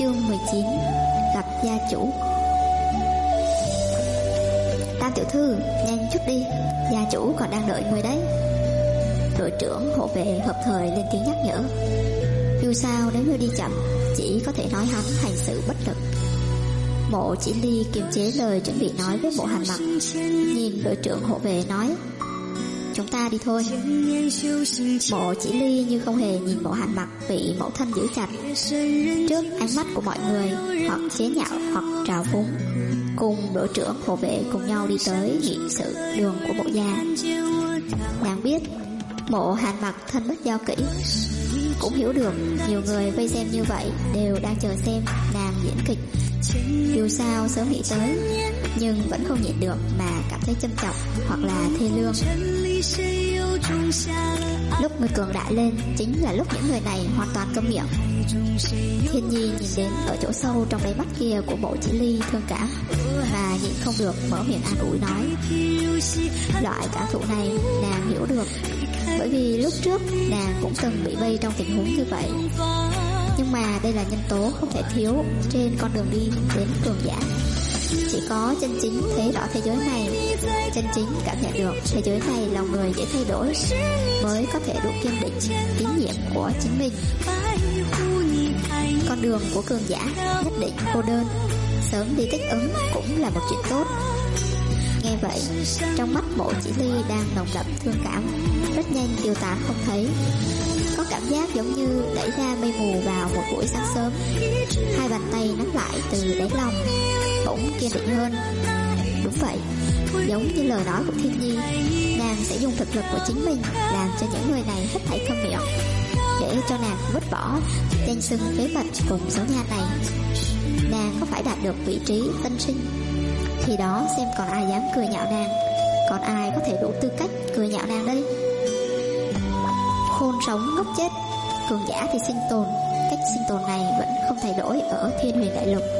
Chương 19. Gặp gia chủ. Tam tiểu thư, nhanh chút đi, gia chủ còn đang đợi người đấy. Đội trưởng hộ vệ hợp thời lên tiếng nhắc nhở. Dù sao nếu như đi chậm, chỉ có thể nói hắn hành sự bất lực. Mộ Chỉ Ly kiềm chế lời chuẩn bị nói với Mộ Hàn Mặc, nhìn đội trưởng hộ vệ nói: chúng ta đi thôi. Mộ Chỉ Ly như không hề nhìn Mộ Hàn Mặc bị mẫu thân giữ chặt. Trước ánh mắt của mọi người, hoặc chế nhạo hoặc trào phúng, cùng đội trưởng hộ vệ cùng nhau đi tới nghị sự đường của Mộ gia. Nàng biết Mộ Hàn Mặc thân bất giao kỹ, cũng hiểu được nhiều người vây xem như vậy đều đang chờ xem nàng diễn kịch. Dù sao sớm nghĩ tới, nhưng vẫn không nhịn được mà cảm thấy châm chọc hoặc là thê lương. Lúc người cường đại lên chính là lúc những người này hoàn toàn câm miệng. Thiên Nhi nhìn đến ở chỗ sâu trong đáy mắt kia của Mộ Chỉ Ly thương cảm, mà nhịn không được mở miệng an ủi nói: loại cảm thụ này nàng hiểu được, bởi vì lúc trước nàng cũng từng bị vây trong tình huống như vậy. Nhưng mà đây là nhân tố không thể thiếu trên con đường đi đến cường giả. Chỉ có chân chính thấy rõ thế giới này, chân chính cảm nhận được thế giới này lòng người dễ thay đổi, mới có thể đủ kiên định tín nhiệm của chính mình. Con đường của cường giả nhất định cô đơn, sớm đi thích ứng cũng là một chuyện tốt. Nghe vậy, trong mắt Mộ Chỉ Ly đang nồng đậm thương cảm rất nhanh tiêu tán không thấy. Có cảm giác giống như đẩy ra mây mù vào một buổi sáng sớm. Hai bàn tay nắm lại từ đáy lòng, bỗng kiên định hơn. Đúng vậy, giống như lời nói của Thiên Nhi, nàng sẽ dùng thực lực của chính mình làm cho những người này hết thảy câm miệng, để cho nàng vứt bỏ danh xưng phế vật cùng xấu nha này. Nàng có phải đạt được vị trí tân sinh, thì đó xem còn ai dám cười nhạo nàng, còn ai có thể đủ tư cách cười nhạo nàng đây. Khôn sống ngốc chết, cường giả thì sinh tồn, cách sinh tồn này vẫn không thay đổi ở Thiên Huyền Đại Lục.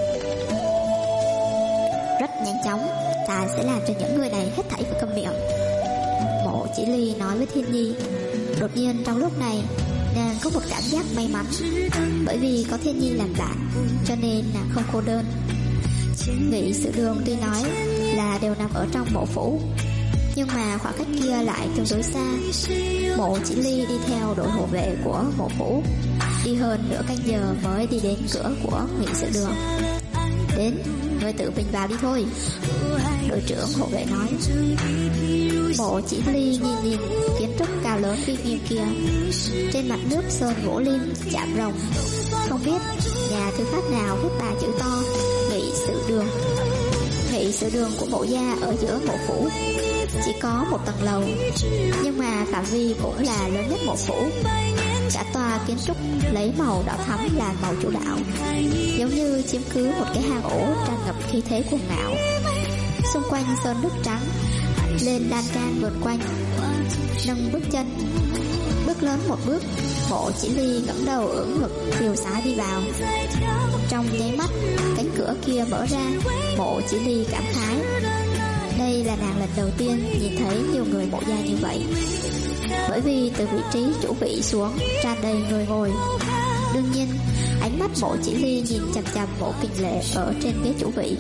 Rất nhanh chóng, ta sẽ làm cho những người này hết thảy phải câm miệng. Mộ Chỉ Ly nói với Thiên Nhi. Đột nhiên trong lúc này, nàng có một cảm giác may mắn, bởi vì có Thiên Nhi làm bạn, cho nên nàng không cô đơn. Nghị sự đường tuy nói là đều nằm ở trong mộ phủ, nhưng mà khoảng cách kia lại tương đối xa. Mộ Chỉ Ly đi theo đội hộ vệ của mộ phủ, đi hơn nửa canh giờ mới đi đến cửa của nghị sự đường. Đến, người tự mình vào đi thôi, đội trưởng hộ vệ nói. Mộ Chỉ Ly nhìn kiến trúc cao lớn uy nghiêm kia, trên mặt nước sơn gỗ lim chạm rồng, không biết nhà thư pháp nào viết ba chữ to nghị sự đường. Nghị sự đường của mộ gia ở giữa mộ phủ chỉ có một tầng lầu, nhưng mà phạm vi cũng là lớn nhất mộ phủ. Cả tòa kiến trúc lấy màu đỏ thắm là màu chủ đạo, giống như chiếm cứ một cái hang ổ tràn ngập khí thế cuồng ngạo. Xung quanh sơn nước trắng, lên lan can vượt quanh. Nâng bước chân, bước lớn một bước, Mộ Chỉ Ly ngẩng đầu ưỡn ngực tiêu sái đi vào. Trong nháy mắt, cánh cửa kia mở ra, Mộ Chỉ Ly cảm khái. Đây là nàng lần đầu tiên nhìn thấy nhiều người mộ gia như vậy, bởi vì từ vị trí chủ vị xuống tràn đầy người ngồi. Đương nhiên, ánh mắt Mộ Chỉ Ly nhìn chằm chằm Mộ Kình Lệ ở trên ghế chủ vị.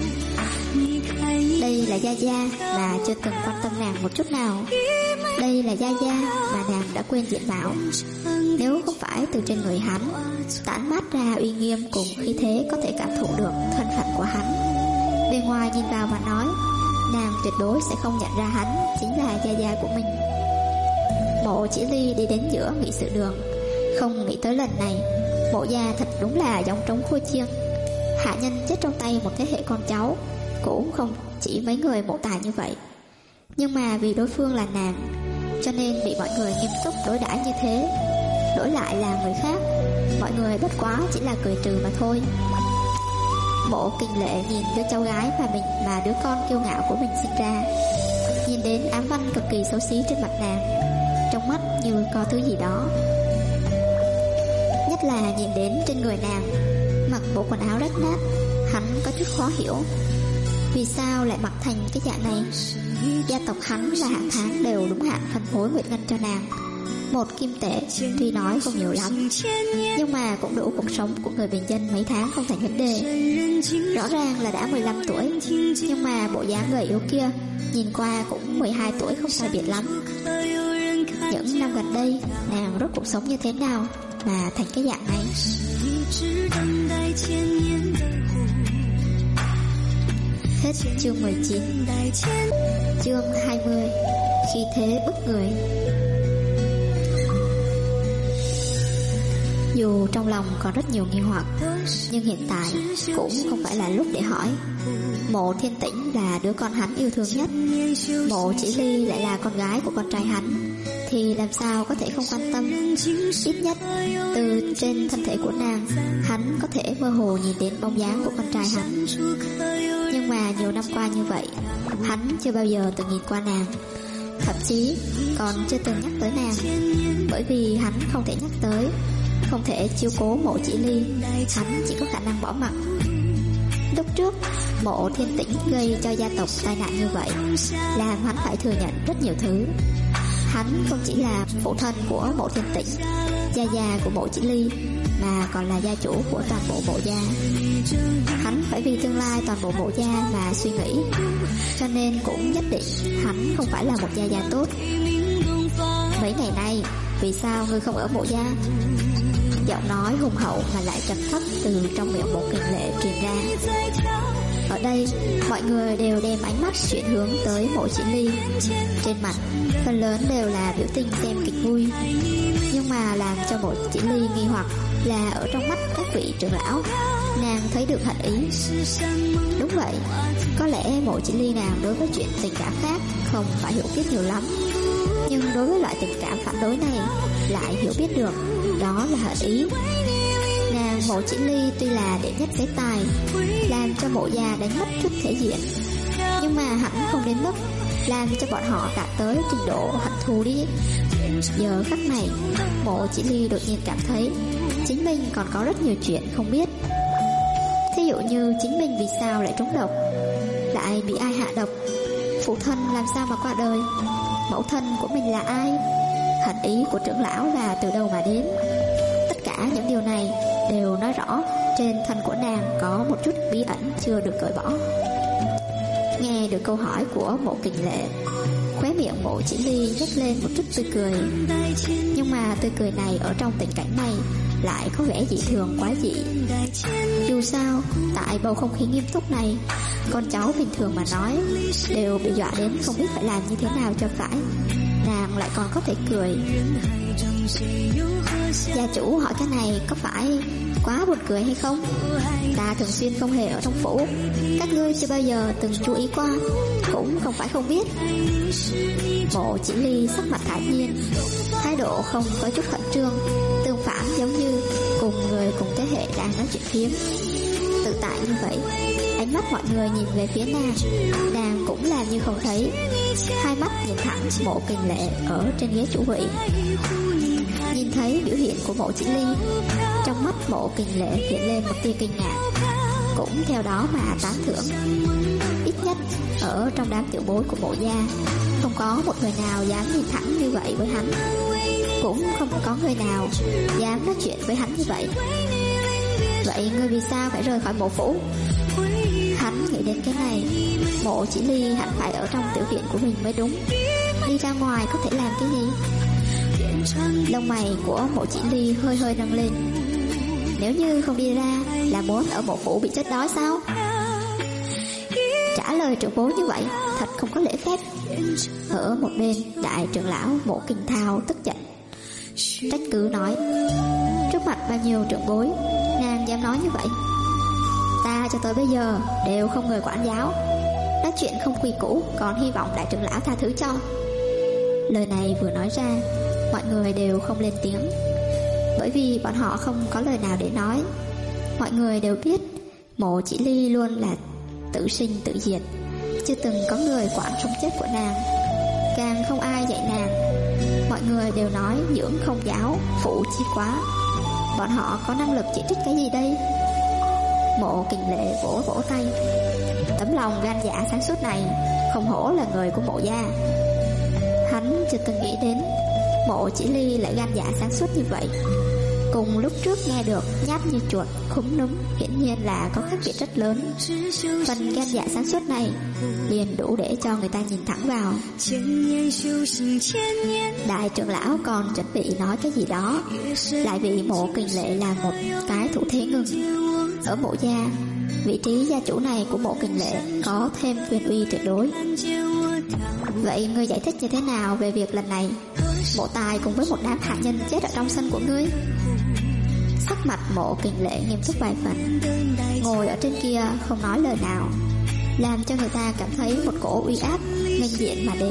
Đây là Gia Gia mà chưa từng quan tâm nàng một chút nào. Đây là Gia Gia mà nàng đã quên diện mạo. Nếu không phải từ trên người hắn tản mát ra uy nghiêm cùng khí thế có thể cảm thụ được thân phận của hắn, bên ngoài nhìn vào mà nói, nàng tuyệt đối sẽ không nhận ra hắn chính là Gia Gia của mình. Mộ Chỉ Ly đi đến giữa nghị sự đường, không nghĩ tới lần này mộ gia thật đúng là giống trống khua chiêng. Hạ nhân chết trong tay một thế hệ con cháu cũng không chỉ mấy người mộ tài như vậy, nhưng mà vì đối phương là nàng, cho nên bị mọi người nghiêm túc đối đãi như thế. Đổi lại là người khác, mọi người bất quá chỉ là cười trừ mà thôi. Mộ Kình Lệ nhìn đứa cháu gái mà đứa con kiêu ngạo của mình sinh ra, nhìn đến ám văn cực kỳ xấu xí trên mặt nàng, trong mắt như có thứ gì đó. Nhất là nhìn đến trên người nàng mặc bộ quần áo rách nát, hắn có chút khó hiểu, vì sao lại mặc thành cái dạng này. Gia tộc hắn là hàng tháng đều đúng hạn phân phối nguyệt ngân cho nàng, Một kim tệ tuy nói không nhiều lắm, nhưng mà cũng đủ cuộc sống của người bình dân mấy tháng không thành vấn đề. Rõ ràng là đã 15 tuổi, nhưng mà bộ dáng gầy yếu kia nhìn qua cũng 12 tuổi không sai biệt lắm. Những năm gần đây, nàng rốt cuộc sống như thế nào mà thành cái dạng này? Hết chương 19. Chương 20. Khi thế bức người. Dù trong lòng còn rất nhiều nghi hoặc, nhưng hiện tại cũng không phải là lúc để hỏi. Mộ Thiên Tĩnh là đứa con hắn yêu thương nhất, Mộ Chỉ Ly lại là con gái của con trai hắn, thì làm sao có thể không quan tâm. Ít nhất từ trên thân thể của nàng, hắn có thể mơ hồ nhìn đến bóng dáng của con trai hắn. Nhưng mà nhiều năm qua như vậy, hắn chưa bao giờ từng nhìn qua nàng, thậm chí còn chưa từng nhắc tới nàng. Bởi vì hắn không thể nhắc tới, không thể chiếu cố Mộ Chỉ Ly, hắn chỉ có khả năng bỏ mặc. Lúc trước Mộ Thiên Tĩnh gây cho gia tộc tai nạn như vậy, làm hắn phải thừa nhận rất nhiều thứ. Hắn không chỉ là phụ thân của Mộ Thiên Tĩnh, gia gia của Mộ Chỉ Ly, mà còn là gia chủ của toàn bộ Mộ gia. Hắn phải vì tương lai toàn bộ Mộ gia mà suy nghĩ, cho nên cũng nhất định hắn không phải là một gia gia tốt. Mấy ngày nay, vì sao ngươi không ở Mộ gia? Giọng nói hùng hậu mà lại trầm thấp từ trong miệng Mộ Kình Lệ truyền ra. Ở đây, mọi người đều đem ánh mắt chuyển hướng tới Mộ Chỉ Ly. Trên mặt, phần lớn đều là biểu tình xem kịch vui. Nhưng mà làm cho Mộ Chỉ Ly nghi hoặc là ở trong mắt các vị trưởng lão, nàng thấy được hận ý. Đúng vậy, có lẽ Mộ Chỉ Ly nàng đối với chuyện tình cảm khác không phải hiểu biết nhiều lắm, nhưng đối với loại tình cảm phản đối này lại hiểu biết được, đó là hận ý. Nàng Mộ Chỉ Ly tuy là đệ nhất phế tài, làm cho Mộ gia đánh mất chút thể diện, nhưng mà hẳn không đến mức làm cho bọn họ đạt tới trình độ hận thù đi. Giờ khắc này, Mộ Chỉ Ly đột nhiên cảm thấy chính mình còn có rất nhiều chuyện không biết. Thí dụ như chính mình vì sao lại trúng độc, lại bị ai hạ độc, phụ thân làm sao mà qua đời, mẫu thân của mình là ai, hận ý của trưởng lão là từ đâu mà đến. Tất cả những điều này đều nói rõ trên thân của nàng có một chút bí ẩn chưa được cởi bỏ. Nghe được câu hỏi của Mộ Kình Lệ, khóe miệng Mộ Chỉ Ly nhếch lên một chút tươi cười. Nhưng mà tươi cười này ở trong tình cảnh này lại có vẻ dị thường quá dị. Dù sao, tại bầu không khí nghiêm túc này, con cháu bình thường mà nói đều bị dọa đến không biết phải làm như thế nào cho phải. Nàng lại còn có thể cười. Gia chủ hỏi cái này có phải quá buồn cười hay không? Ta thường xuyên không hề ở trong phủ, các ngươi chưa bao giờ từng chú ý qua, cũng không phải không biết. Mộ Chỉ Ly sắc mặt thản nhiên, thái độ không có chút khẩn trương, tương phản giống như cùng người cùng thế hệ đang nói chuyện phiếm. Tự tại như vậy, ánh mắt mọi người nhìn về phía nàng, nàng cũng làm như không thấy. Hai mắt nhìn thẳng Mộ Kình Lệ ở trên ghế chủ vị. Nhìn thấy biểu hiện của Mộ Chỉ Ly, trong mắt Mộ Kình Lệ hiện lên một tia kinh ngạc, cũng theo đó mà tán thưởng. Ít nhất ở trong đám tiểu bối của Mộ gia, không có một người nào dám nhìn thẳng như vậy với hắn, cũng không có người nào dám nói chuyện với hắn như vậy. Vậy ngươi vì sao phải rời khỏi Mộ phủ? Hắn nghĩ đến cái này, Mộ Chỉ Ly hẳn phải ở trong tiểu viện của mình mới đúng. Đi ra ngoài có thể làm cái gì? Lông mày của Mộ Chỉ Ly hơi hơi nâng lên. Nếu như không đi ra là muốn ở Mộ phủ bị chết đói sao? Trả lời trưởng bối như vậy thật không có lễ phép. Ở một bên, đại trưởng lão Mộ Kình Thao tức giận trách cứ nói: trước mặt bao nhiêu trưởng bối, nàng dám nói như vậy? Ta cho tới bây giờ đều không người quản giáo, nói chuyện không quy củ, còn hy vọng đại trưởng lão tha thứ cho. Lời này vừa nói ra, mọi người đều không lên tiếng, bởi vì bọn họ không có lời nào để nói. Mọi người đều biết Mộ Chỉ Ly luôn là tự sinh tự diệt, chưa từng có người quản sống chết của nàng, càng không ai dạy nàng. Mọi người đều nói dưỡng không giáo, phụ chi quá. Bọn họ có năng lực chỉ trích cái gì đây? Mộ Kình Lệ vỗ vỗ tay. Tấm lòng gan dạ sáng suốt này không hổ là người của Mộ gia. Hắn chưa từng nghĩ đến Mộ Chỉ Ly lại gan dạ sáng suốt như vậy. Cùng lúc trước nghe được nhát như chuột, khúm núm, hiển nhiên là có khác biệt rất lớn. Phần gan dạ sáng suốt này liền đủ để cho người ta nhìn thẳng vào. Đại trưởng lão còn chuẩn bị nói cái gì đó, lại bị Mộ Kình Lệ làm một cái thủ thế ngừng. Ở Mộ gia, vị trí gia chủ này của Mộ Kình Lệ có thêm quyền uy tuyệt đối. Vậy ngươi giải thích như thế nào về việc lần này Mộ Tài cùng với một đám hạ nhân chết ở trong sân của ngươi? Sắc mặt Mộ Kình Lệ nghiêm túc vài phần, ngồi ở trên kia không nói lời nào, làm cho người ta cảm thấy một cổ uy áp nghênh diện mà đến.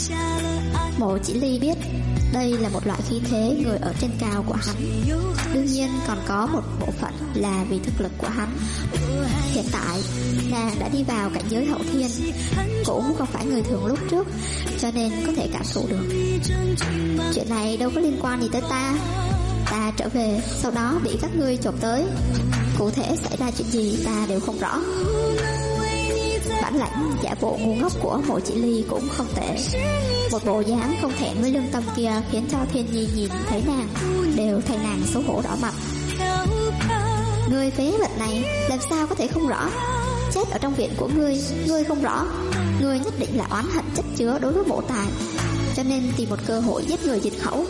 Mộ Chỉ Ly biết đây là một loại khí thế người ở trên cao của hắn. Đương nhiên còn có một bộ phận là vì thực lực của hắn. Hiện tại nàng đã đi vào cảnh giới hậu thiên, cũng không phải người thường lúc trước, cho nên có thể cảm thụ được. Chuyện này đâu có liên quan gì tới ta. Ta trở về, sau đó bị các ngươi chộp tới. Cụ thể xảy ra chuyện gì ta đều không rõ. Bản lãnh giả bộ ngu ngốc của Mộ Chỉ Ly cũng không tệ. Một bộ dáng không thẹn với lương tâm kia khiến cho Thiên Nhi nhìn thấy nàng đều thay nàng xấu hổ đỏ mặt. Ngươi phế vật này làm sao có thể không rõ? Chết ở trong viện của ngươi không rõ. Ngươi nhất định là oán hận chất chứa đối với Mộ Tài, cho nên tìm một cơ hội giết người diệt khẩu.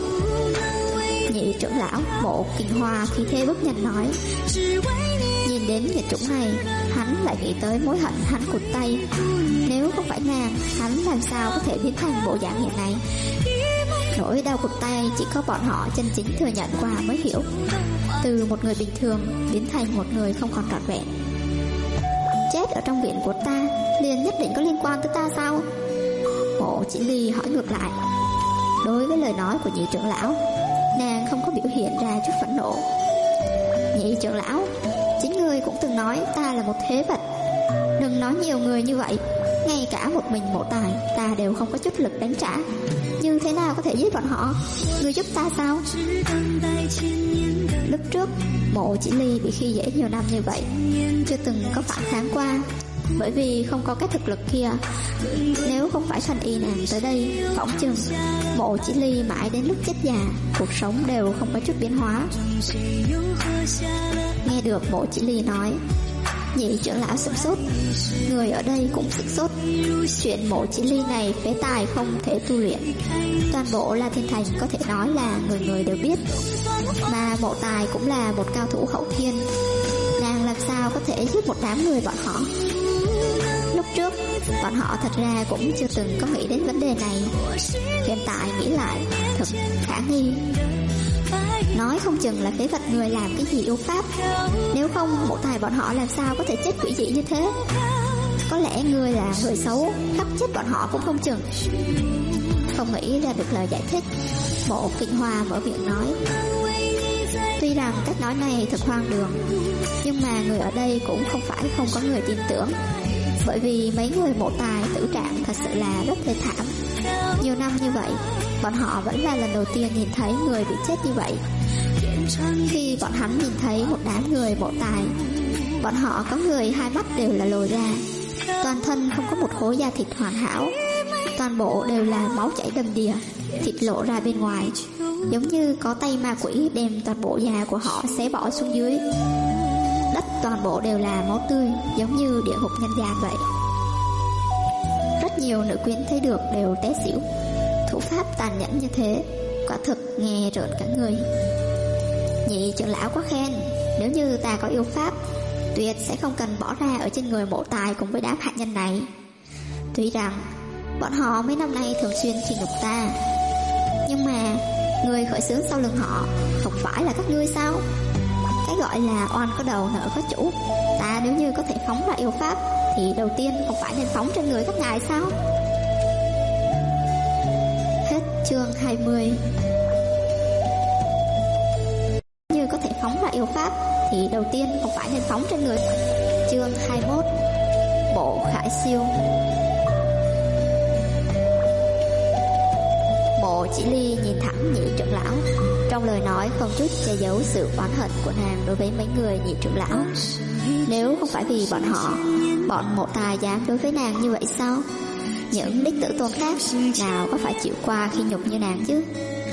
Nhị trưởng lão Mộ Kinh Hoa khí thế bước nhanh nói. Nhìn đến nghiệt chủng này, hắn lại nghĩ tới mối hận hắn cụt tay. Nếu không phải nàng, hắn làm sao có thể biến thành bộ dạng hiện nay? Nỗi đau cụt tay chỉ có bọn họ chân chính thừa nhận qua mới hiểu. Từ một người bình thường biến thành một người không còn trọn vẹn. Chết ở trong viện của ta liền nhất định có liên quan tới ta sao? Mộ Chỉ Ly hỏi ngược lại. Đối với lời nói của nhị trưởng lão, nàng không có biểu hiện ra chút phẫn nộ. Nhị trưởng lão, chính ngươi cũng từng nói ta là một thế vật. Đừng nói nhiều người như vậy. Ngay cả một mình Mộ Tài ta đều không có chút lực đánh trả. Như thế nào có thể giết bọn họ? Ngươi giúp ta sao? Lúc trước Mộ Chỉ Ly bị khi dễ nhiều năm như vậy, chưa từng có phản kháng qua. Bởi vì không có cái thực lực kia. Nếu không phải Thanh Y nàng tới đây, phỏng chừng Mộ Chỉ Ly mãi đến lúc chết già, cuộc sống đều không có chút biến hóa. Nghe được Mộ Chỉ Ly nói, nhị trưởng lão sửng sốt. Người ở đây cũng sửng sốt. Chuyện Mộ Chỉ Ly này phế tài không thể tu luyện, toàn bộ La Thiên Thành có thể nói là người người đều biết. Mà Mộ Tài cũng là một cao thủ hậu thiên, nàng làm sao có thể giết một đám người bọn họ? Lúc trước bọn họ thật ra cũng chưa từng có nghĩ đến vấn đề này. Hiện tại nghĩ lại thật khả nghi. Nói không chừng là phế vật người làm cái gì yêu pháp. Nếu không Mộ Tài bọn họ làm sao có thể chết quỷ dị như thế? Có lẽ người là người xấu, khắc chết bọn họ cũng không chừng. Không nghĩ ra được lời giải thích, Mộ Kinh Hoa mở miệng nói. Tuy rằng cách nói này thật hoang đường, nhưng mà người ở đây cũng không phải không có người tin tưởng. Bởi vì mấy người Mộ Tài tử trạng thật sự là rất thê thảm. Nhiều năm như vậy, bọn họ vẫn là lần đầu tiên nhìn thấy người bị chết như vậy. Khi bọn hắn nhìn thấy một đám người Mộ Tài, bọn họ có người hai mắt đều là lồi ra, toàn thân không có một khối da thịt hoàn hảo, toàn bộ đều là máu chảy đầm đìa, thịt lộ ra bên ngoài, giống như có tay ma quỷ đem toàn bộ da của họ xé bỏ xuống dưới. Đất toàn bộ đều là máu tươi, giống như địa ngục nhân gian vậy. Rất nhiều nữ quyến thấy được đều té xỉu. Thủ pháp tàn nhẫn như thế, quả thực nghe rợn cả người. Nhị trưởng lão quá khen. Nếu như ta có yêu pháp, tuyệt sẽ không cần bỏ ra ở trên người Mộ Tài cùng với đám hạ nhân này. Tuy rằng bọn họ mấy năm nay thường xuyên khi nhục ta, nhưng mà người khởi xướng sau lưng họ không phải là các ngươi sao? Cái gọi là oan có đầu nợ có chủ. Ta nếu như có thể phóng ra yêu pháp thì đầu tiên không phải nên phóng trên người các ngài sao? Hết chương 20. Như có thể phóng ra yêu pháp thì đầu tiên không phải nên phóng trên người. Chương 21. Bộ Khải Siêu. Mộ Chỉ Ly nhìn thẳng nhị trưởng lão, trong lời nói không chút che giấu sự oán hận của nàng đối với mấy người nhị trưởng lão. Nếu không phải vì bọn Mộ Tài dám đối với nàng như vậy sao? Những đích tử tôn khác nào có phải chịu qua khi nhục như nàng chứ?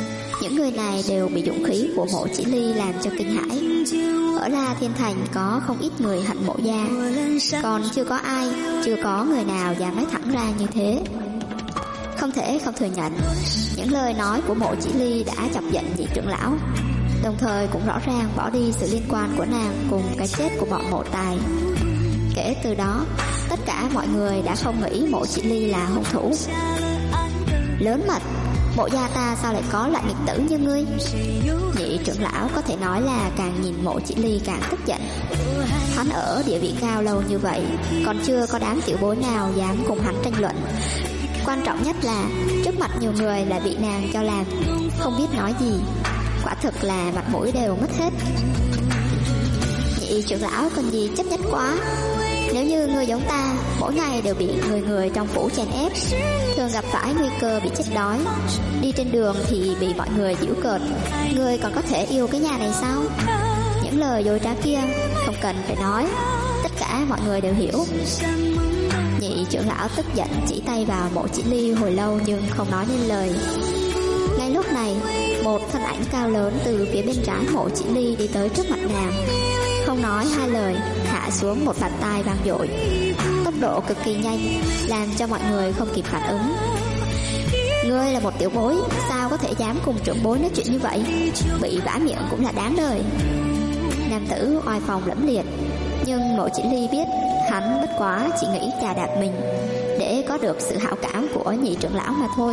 Những người này đều bị dũng khí của Mộ Chỉ Ly làm cho kinh hãi. Ở La Thiên Thành có không ít người hận Mộ gia, còn chưa có người nào dám nói thẳng ra như thế. Không thể không thừa nhận, những lời nói của Mộ Chỉ Ly đã chọc giận nhị trưởng lão, đồng thời cũng rõ ràng bỏ đi sự liên quan của nàng cùng cái chết của bọn Mộ Tài. Kể từ đó, tất cả mọi người đã không nghĩ Mộ Chỉ Ly là hung thủ. Lớn mật, Mộ gia ta sao lại có loại nghịch tử như ngươi? Nhị trưởng lão có thể nói là càng nhìn Mộ Chỉ Ly càng tức giận. Hắn ở địa vị cao lâu như vậy, còn chưa có đám tiểu bối nào dám cùng hắn tranh luận. Quan trọng nhất là trước mặt nhiều người lại bị nàng cho làm không biết nói gì. Quả thực là mặt mũi đều mất hết. Nhị trưởng lão cần gì chấp nhất quá. Nếu như ngươi giống ta, mỗi ngày đều bị người trong phủ chèn ép, thường gặp phải nguy cơ bị chết đói, đi trên đường thì bị mọi người giễu cợt, ngươi còn có thể yêu cái nhà này sao? Những lời dối trá kia không cần phải nói, tất cả mọi người đều hiểu. Nhị trưởng lão tức giận chỉ tay vào Mộ Chỉ Ly hồi lâu nhưng không nói nên lời. Ngay lúc này, một thân ảnh cao lớn từ phía bên trái Mộ Chỉ Ly đi tới trước mặt nàng, không nói hai lời hạ xuống một bàn tay vang dội, tốc độ cực kỳ nhanh, làm cho mọi người không kịp phản ứng. Ngươi là một tiểu bối, sao có thể dám cùng trưởng bối nói chuyện như vậy? Bị vả miệng cũng là đáng đời. Nam tử oai phong lẫm liệt, nhưng Mộ Chỉ Ly biết hắn bất quá chỉ nghĩ chà đạp mình để có được sự hảo cảm của nhị trưởng lão mà thôi.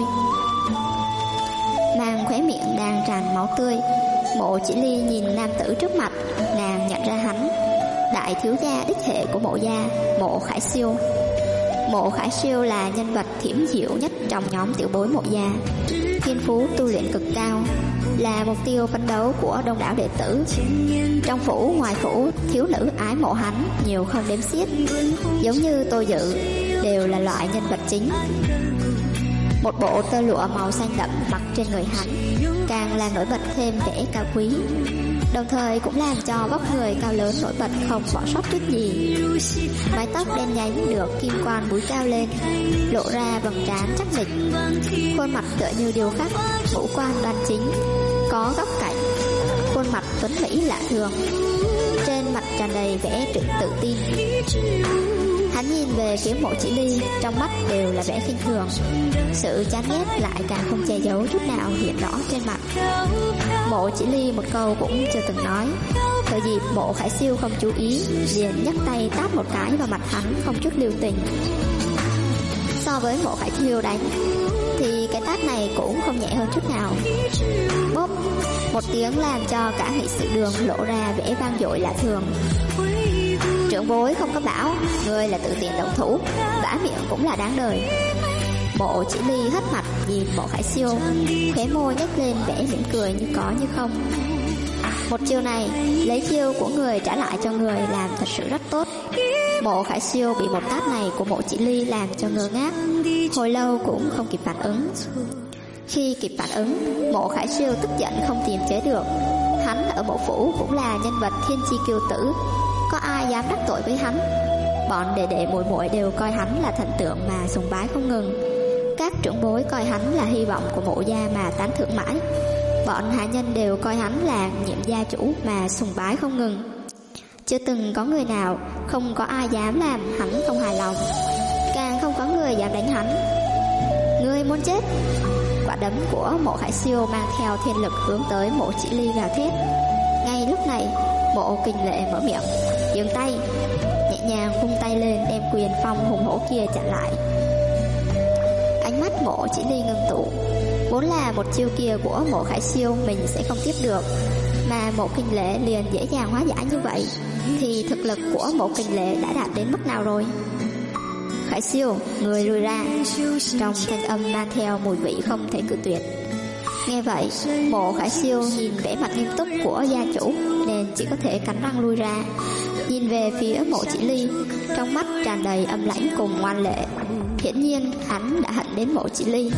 Nàng khóe miệng đang tràn máu tươi. Mộ Chỉ Ly nhìn nam tử trước mặt, nàng nhận ra hắn, đại thiếu gia đích hệ của Mộ gia, Mộ Khải Siêu. Mộ Khải Siêu là nhân vật thiểm diệu nhất trong nhóm tiểu bối Mộ gia, thiên phú tu luyện cực cao, là mục tiêu phấn đấu của đông đảo đệ tử. Trong phủ ngoài phủ, thiếu nữ ái mộ hắn nhiều không đếm xiết, giống như Tô Dự đều là loại nhân vật chính. Một bộ tơ lụa màu xanh đậm mặc trên người hắn càng làm nổi bật thêm vẻ cao quý, đồng thời cũng làm cho vóc người cao lớn nổi bật không bỏ sót chút gì. Mái tóc đen nhánh được kim quan búi cao lên, lộ ra vầng trán chắc nịch, khuôn mặt tựa như điêu khắc, ngũ quan đoan chính, có góc cạnh, khuôn mặt tuấn mỹ lạ thường, trên mặt tràn đầy vẻ tự tin. Hắn nhìn về phía Mộ Chỉ Ly, trong mắt đều là vẻ khinh thường, sự chán ghét lại càng không che giấu chút nào hiện rõ trên mặt. Mộ Chỉ Ly một câu cũng chưa từng nói, thời dịp Mộ Khải Siêu không chú ý, liền nhấc tay tát một cái vào mặt hắn không chút lưu tình. So với Mộ Khải Siêu đánh thì cái tát này cũng không nhẹ hơn chút nào. Bốp một tiếng làm cho cả nghị sự đường lộ ra vẻ vang dội lạ thường. Trưởng bối không có bảo, ngươi là tự tiện động thủ, vả miệng cũng là đáng đời. Mộ Chỉ Ly hất mặt nhìn Mộ Khải Siêu, khóe môi nhếch lên vẻ mỉm cười như có như không. Một chiêu này, lấy chiêu của người trả lại cho người làm thật sự rất tốt. Mộ Khải Siêu bị một tát này của Mộ Chỉ Ly làm cho ngơ ngác, hồi lâu cũng không kịp phản ứng. Khi kịp phản ứng, Mộ Khải Siêu tức giận không kiềm chế được. Hắn ở Mộ phủ cũng là nhân vật thiên chi kiêu tử, có ai dám đắc tội với hắn? Bọn đệ đệ muội muội đều coi hắn là thần tượng mà sùng bái không ngừng. Các trưởng bối coi hắn là hy vọng của Mộ gia mà tán thưởng mãi. Bọn hạ nhân đều coi hắn là nhiệm gia chủ mà sùng bái không ngừng. Chưa từng có người nào, không có ai dám làm hắn không hài lòng, càng không có người dám đánh hắn. Ngươi muốn chết? Quả đấm của Mộ Khải Siêu mang theo thiên lực hướng tới Mộ Chỉ Ly gào thét. Ngay lúc này, Mộ Kinh Lệ mở miệng, dừng tay, nhẹ nhàng vung tay lên đem quyền phong hùng hổ kia chặn lại. Ánh mắt Mộ Chỉ Ly ngưng tụ, vốn là một chiêu kia của Mộ Khải Siêu mình sẽ không tiếp được, mà Mộ Kinh Lệ liền dễ dàng hóa giải như vậy, thì thực lực của Mộ Kinh Lệ đã đạt đến mức nào rồi? Khải Siêu, người lùi ra. Trong thanh âm mang theo mùi vị không thể cự tuyệt. Nghe vậy, Mộ Khải Siêu nhìn vẻ mặt nghiêm túc của gia chủ nên chỉ có thể cắn răng lui ra, nhìn về phía Mộ Chỉ Ly, trong mắt tràn đầy âm lãnh cùng ngoan lệ. Hiển nhiên hắn đã hận đến Mộ Chỉ Ly.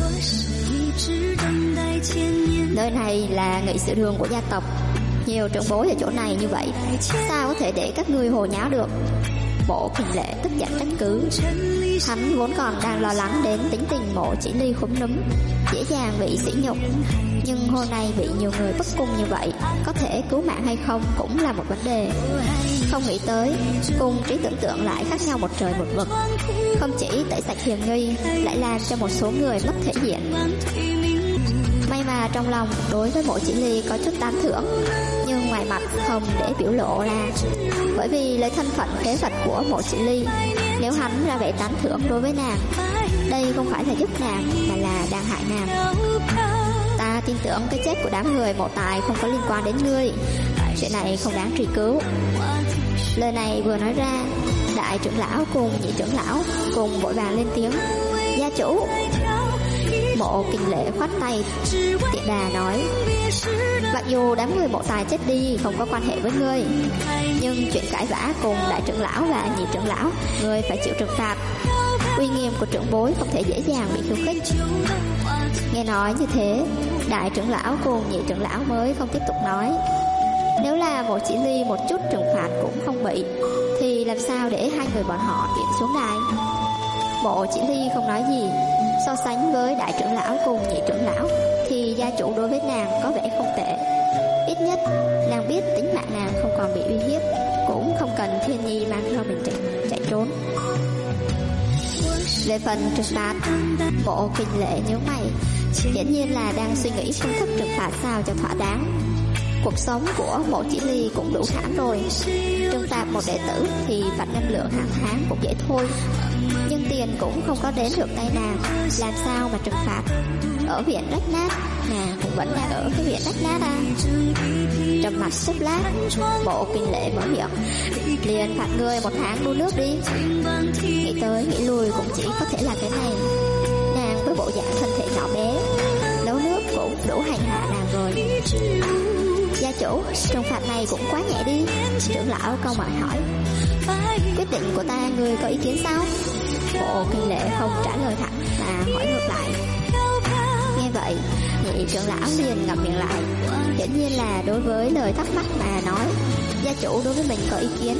Nơi này là nghị sự đường của gia tộc, nhiều trưởng bối ở chỗ này như vậy, sao có thể để các ngươi hồ nháo được? Mộ Kình Lệ tức giận trách cứ. Hắn vốn còn đang lo lắng đến tính tình Mộ Chỉ Ly khúm núm, dễ dàng bị sỉ nhục, nhưng hôm nay bị nhiều người bức cung như vậy, có thể cứu mạng hay không cũng là một vấn đề. Không nghĩ tới cung trí tưởng tượng lại khác nhau một trời một vực. Không chỉ tẩy sạch hiểm nghi, lại làm cho một số người mất thể diện. May mà trong lòng đối với Mộ Chỉ Ly có chút tán thưởng, nhưng ngoài mặt không để biểu lộ ra. Bởi vì lấy thân phận phế vật của Mộ Chỉ Ly, nếu hắn ra vẻ tán thưởng đối với nàng, đây không phải là giúp nàng mà là đang hại nàng. Ta tin tưởng cái chết của đám người Mộ Tài không có liên quan đến ngươi, chuyện này không đáng truy cứu. Lời này vừa nói ra, đại trưởng lão cùng nhị trưởng lão cùng vội vàng lên tiếng: Gia chủ. Mộ Kình Lệ khoát tay tiện đà nói: Mặc dù đám người Mộ Tài chết đi không có quan hệ với ngươi, nhưng chuyện cãi vã cùng đại trưởng lão và nhị trưởng lão, ngươi phải chịu trừng phạt. Uy nghiêm của trưởng bối không thể dễ dàng bị khiêu khích. Nghe nói như thế, đại trưởng lão cùng nhị trưởng lão mới không tiếp tục nói. Nếu là Mộ Chỉ Ly một chút trừng phạt cũng không bị, thì làm sao để hai người bọn họ tiện xuống đài? Mộ Chỉ Ly không nói gì. So sánh với đại trưởng lão cùng nhị trưởng lão thì gia chủ đối với nàng có vẻ không tệ. Ít nhất nàng biết tính mạng nàng không còn bị uy hiếp, cũng không cần Thiên Nhi mang theo mình chạy trốn. Về phần trừng phạt, Mộ Kình Lệ nhíu mày, hiển nhiên là đang suy nghĩ phương thức trừng phạt sao cho thỏa đáng. Cuộc sống của Mộ Chỉ Ly cũng đủ thảm rồi, trừng phạt một đệ tử thì phạt ngân lượng hàng tháng cũng dễ thôi, nhưng tiền cũng không có đến được tay nàng, làm sao mà trừng phạt? Ở viện rách nát, nàng cũng vẫn đang ở cái viện rách nát à? Trầm mặt xúc lát, Mộ Kình Lệ mở miệng: Liền phạt ngươi 1 tháng đun nước đi. Nghĩ tới nghĩ lui cũng chỉ có thể là cái này. Nàng với bộ dạng thân thể nhỏ bé, nấu nước cũng đủ hành hạ nàng rồi. Gia chủ, trừng phạt này cũng quá nhẹ đi. Trưởng lão câu mày hỏi: Quyết định của ta ngươi có ý kiến sao? Mộ Kình Lệ không trả lời thẳng mà hỏi ngược lại. Nghe vậy, nhị trưởng lão liền ngậm miệng lại, hiển nhiên là đối với lời thắc mắc mà nói. Gia chủ đối với mình có ý kiến.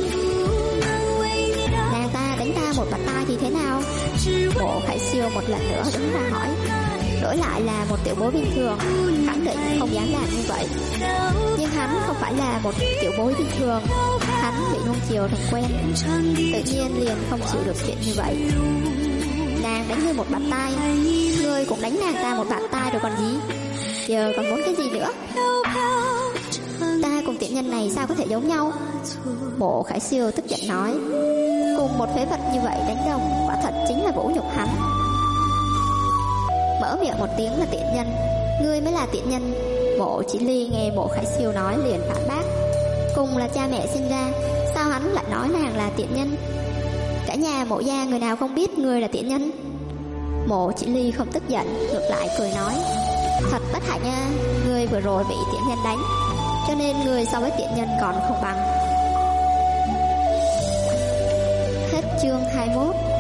Nàng ta đánh ta một bạt tai thì thế nào? Mộ Khải Siêu một lần nữa đứng ra hỏi. Đổi lại là một tiểu bối bình thường, khẳng định không dám làm như vậy. Nhưng hắn không phải là một tiểu bối bình thường, hắn bị nuông chiều thành quen, tự nhiên liền không chịu được chuyện như vậy. Nàng đánh ngươi một bạt tai, ngươi cũng đánh nàng ta một bạt tai rồi còn gì? Giờ còn muốn cái gì nữa? Ta cùng tiện nhân này sao có thể giống nhau? Mộ Khải Siêu tức giận nói. Cùng một phế vật như vậy đánh đồng, quả thật chính là vũ nhục hắn. Mở miệng một tiếng là tiện nhân, ngươi mới là tiện nhân. Mộ Chỉ Ly nghe Mộ Khải Siêu nói liền phản bác. Cùng là cha mẹ sinh ra, sao hắn lại nói nàng là tiện nhân? Cả nhà Mộ gia người nào không biết ngươi là tiện nhân? Mộ Chỉ Ly không tức giận, ngược lại cười nói: Thật bất hạnh nha, ngươi vừa rồi bị tiện nhân đánh, cho nên ngươi so với tiện nhân còn không bằng. Hết chương 21.